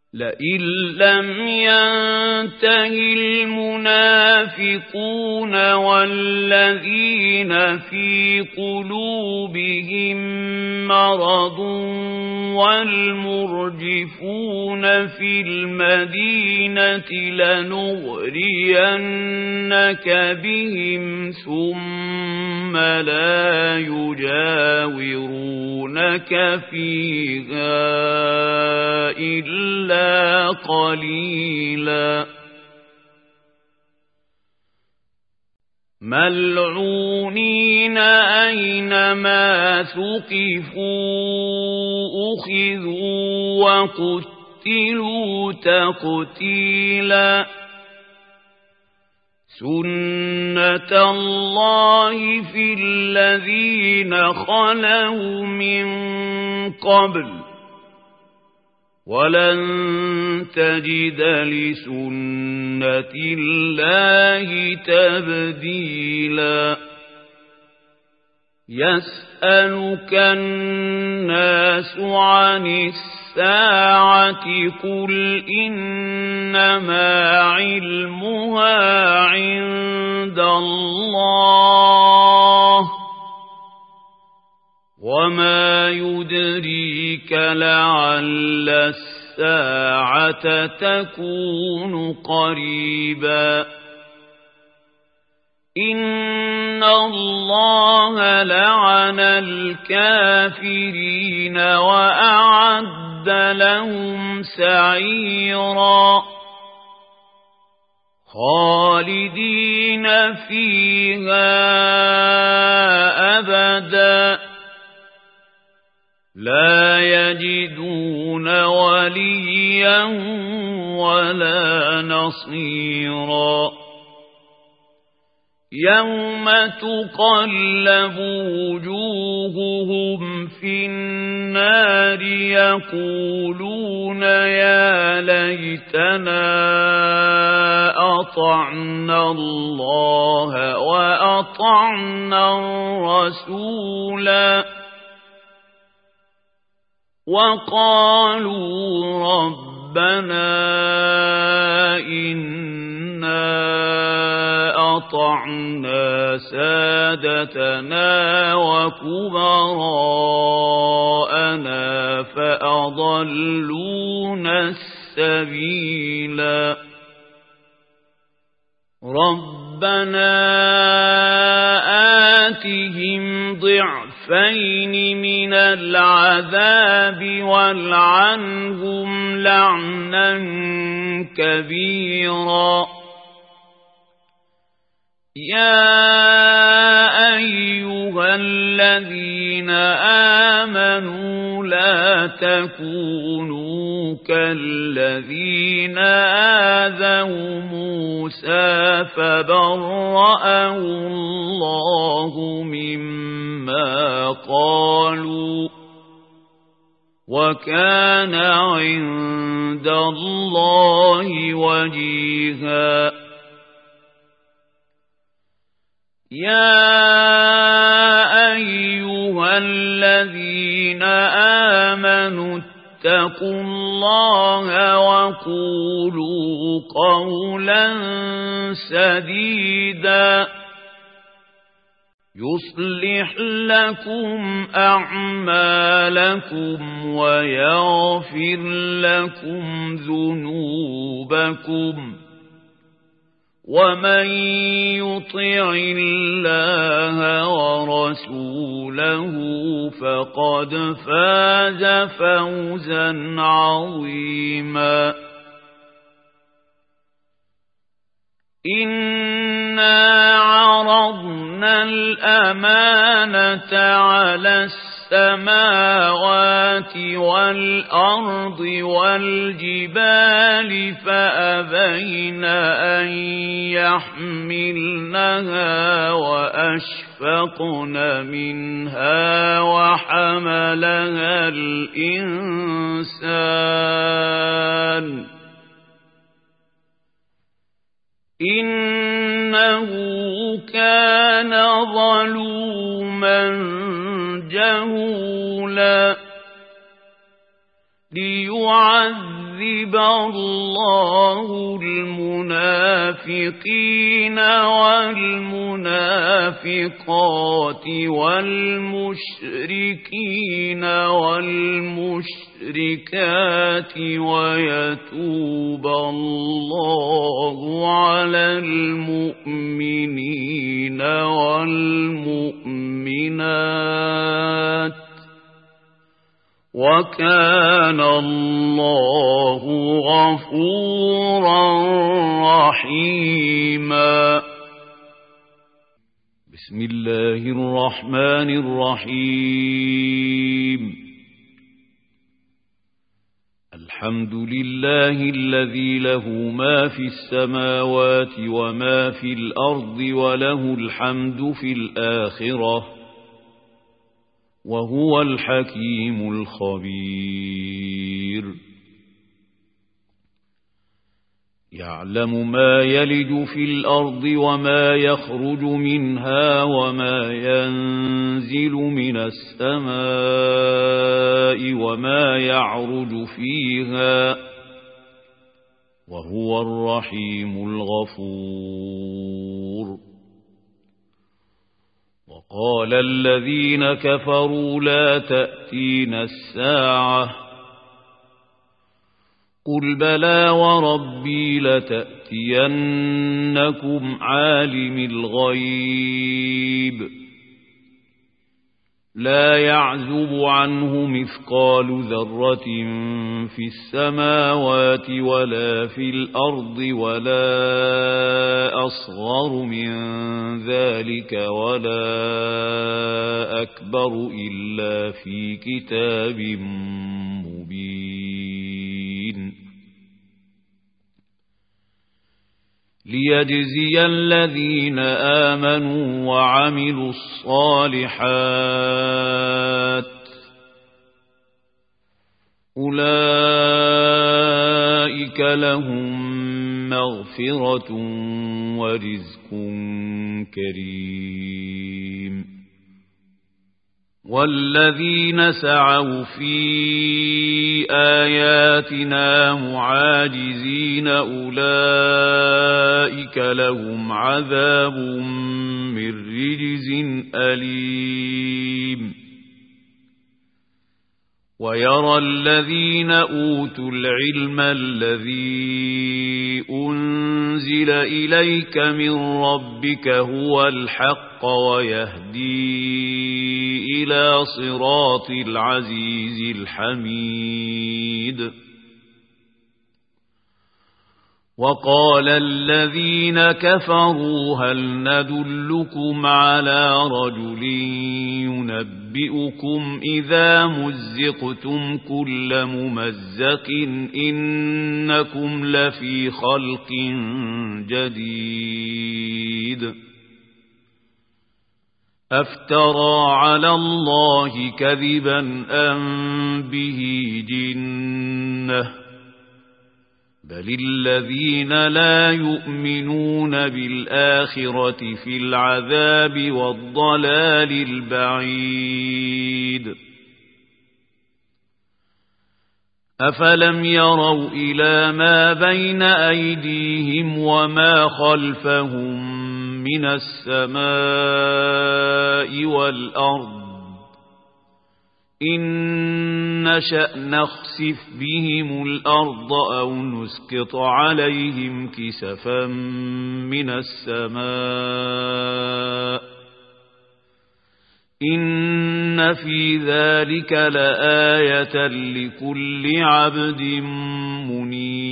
لئن لم ينته المنافقون والذين في قلوبهم مرض والمرجفون في المدينة لنغرينك بهم ثم لا يجاورونك فيها إلا قليلا ملعونين أينما ثقفوا أخذوا وقتلوا تقتيلا سنة الله في الذين خلوا من قبل ولن تجد لسنة الله تبديلا يسألك الناس عن الساعة قل إنما علمها عند الله وما يدريك لعل الساعة تكون قريبا إن الله لعن الكافرين وأعد لهم سعيرا خالدين فيها أبدا لا يجدون وليا ولا نصيرا يوم تقلب وجوههم في النار يقولون يا ليتنا أطعنا الله وأطعنا الرسولا وقالوا ربنا إنا أطعنا سادتنا وكبراءنا فأضلونا السبيلا ربنا آتهم ضعفين من العذاب والعنهم لعنا كبيرا يا أيها الذين آمنوا لا تكونوا كالذين آذوا موسى فبرأه الله مما قالوا وكان عند الله وجيها يا أيها الذين آمنوا اتقوا الله وقولوا قولا سديدا يصلح لكم أعمالكم ويغفر لكم ذنوبكم ومن يطع الله ورسوله فقد فاز فوزا عظيما إنا عرضنا الأمانة على السماوات والأرض والجبال فأبين أن يحملنها وأشفقن منها وحملها الإنسان إنه كان ظلوما جهولا ليعذب يعذب الله المنافقين والمنافقات والمشركين والمشركات ويتوب الله على المؤمنين والمؤمنات وكان الله غفورا رحيما. بسم الله الرحمن الرحيم. الحمد لله الذي له ما في السماوات وما في الأرض وله الحمد في الآخرة وهو الحكيم الخبير. يعلم ما يلج في الأرض وما يخرج منها وما ينزل من السماء وما يعرج فيها وهو الرحيم الغفور. وقال الذين كفروا لا تأتينا الساعة قل بلى وربي لتأتينكم عالم الغيب لا يعزب عنه مثقال ذرة في السماوات ولا في الأرض ولا أصغر من ذلك ولا أكبر إلا في كتاب مبين ليجزي الذين آمنوا وعملوا الصالحات أولئك لهم مغفرة ورزق كريم. والذين سعوا في آياتنا معاجزين أولئك لهم عذاب من رجز أليم. ويرى الذين أوتوا العلم الذي أنزل إليك من ربك هو الحق ويهدي إلى صراط العزيز الحميد. وقال الذين كفروا هل ندلكم على رجل ينبئكم إذا مزقتم كل ممزق إنكم لفي خلق جديد. أفترى على الله كذبا أم به جنة بل الذين لا يؤمنون بالآخرة في العذاب والضلال البعيد. أفلم يروا إلى ما بين أيديهم وما خلفهم من السماء والأرض إن نشأ نخسف بهم الأرض أو نسقط عليهم كسفا من السماء إن في ذلك لآية لكل عبد منيب.